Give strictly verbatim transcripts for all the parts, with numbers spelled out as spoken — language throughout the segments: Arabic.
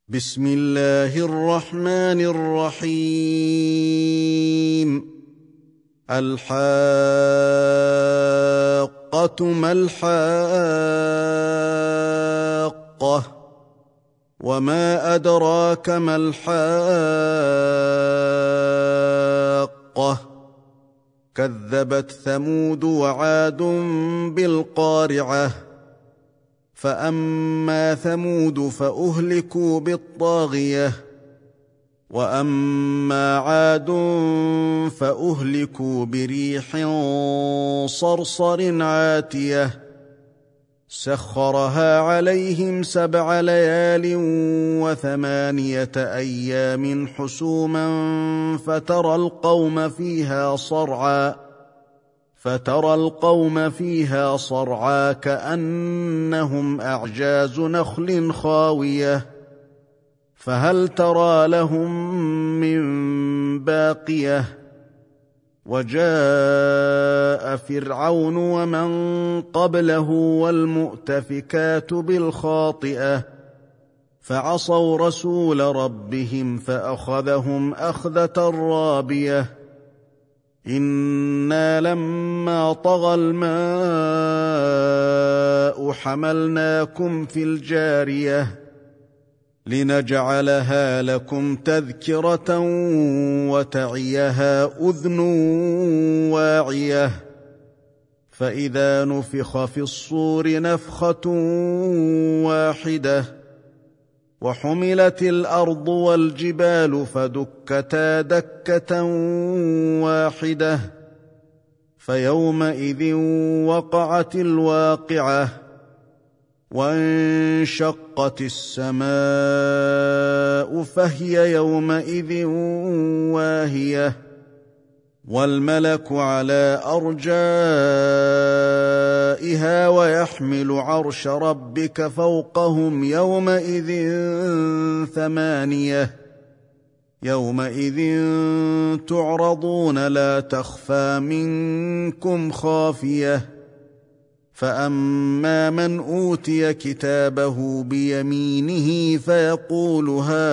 بسم الله الرحمن الرحيم. الحاقة ما الحاقة، وما أدراك ما الحاقة. كذبت ثمود وعاد بالقارعة، فأما ثمود فأهلكوا بالطاغية، وأما عاد فأهلكوا بريح صرصر عاتية سخرها عليهم سبع ليال وثمانية أيام حسوما فترى القوم فيها صرعا فترى القوم فيها صرعا كأنهم أعجاز نخل خاوية، فهل ترى لهم من باقية. وجاء فرعون ومن قبله والمؤتفكات بالخاطئة، فعصوا رسول ربهم فأخذهم أخذة رابية. إنا لما طغى الماء حملناكم في الجارية لنجعلها لكم تذكرة وتعيها أذن واعية. فإذا نفخ في الصور نفخة واحدة، وحملت الأرض والجبال فدكتا دكة واحدة، فيومئذ وقعت الواقعة، وانشقت السماء فهي يومئذ واهية، والملك على أرجائها ويحمل عرش ربك فوقهم يومئذ ثمانية. يومئذ تعرضون لا تخفى منكم خافية. فأما من أوتي كتابه بيمينه فيقول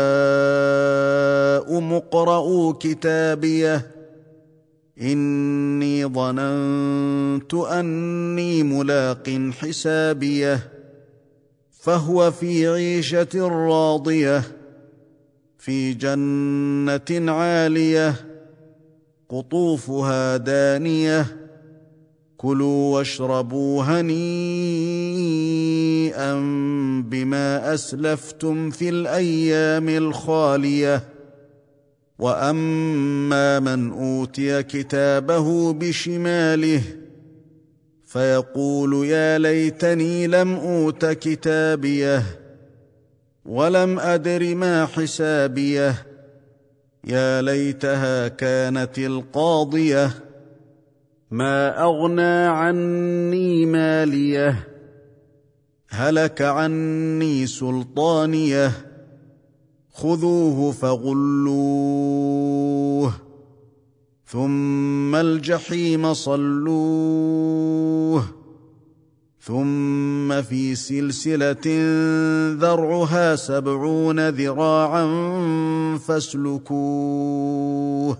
هاؤم اقرءوا كتابيه إني ظننت أني ملاق حسابيه، فهو في عيشة راضية في جنة عالية قطوفها دانية. كلوا واشربوا هنيئا بما أسلفتم في الأيام الخالية. وأما من أوتي كتابه بشماله فيقول يا ليتني لم أوت كتابيه ولم أدر ما حسابيه، يا ليتها كانت القاضية ما أغنى عني ماليه، هلك عني سلطانيه، خذوه فغلوه ثم الجحيم صلوه، ثم في سلسلة ذرعها سبعون ذراعا فاسلكوه،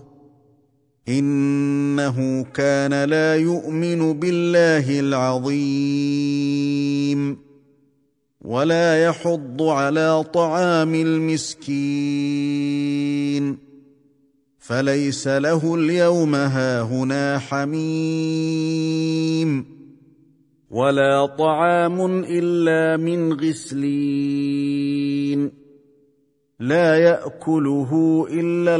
إنه كان لا يؤمن بالله العظيم ولا يحض على طعام المسكين، فليس له اليوم هاهنا حميم ولا طعام إلا من غسلين لا يأكله إلا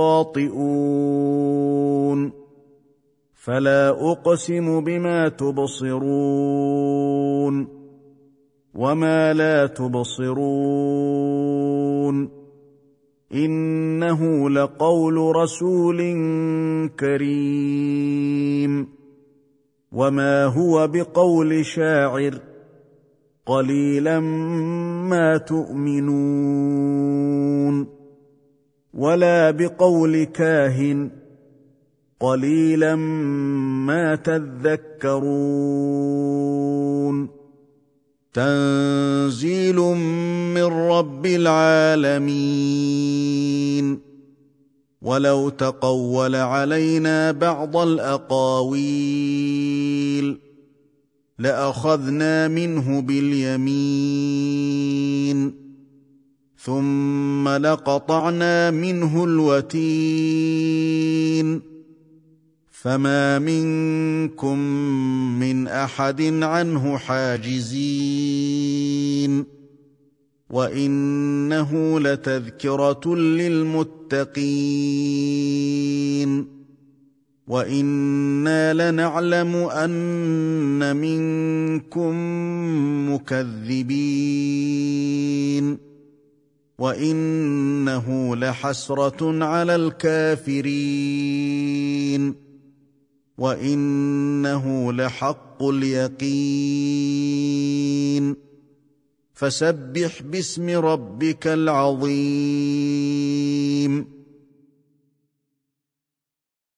الخاطئون. فلا أقسم بما تبصرون وما لا تبصرون، إنه لقول رسول كريم، وما هو بقول شاعر، قليلا ما تؤمنون، ولا بقول كاهن، قليلا ما تذكرون. تنزيل من رب العالمين. ولو تقول علينا بعض الأقاويل لأخذنا منه باليمين ثم لقطعنا منه الوتين فما منكم من أحد عنه حاجزين. وإنه لتذكرة للمتقين وإنا لنعلم أن منكم مكذبين وإنه لحسرة على الكافرين وإنه لحق اليقين. فسبح باسم ربك العظيم.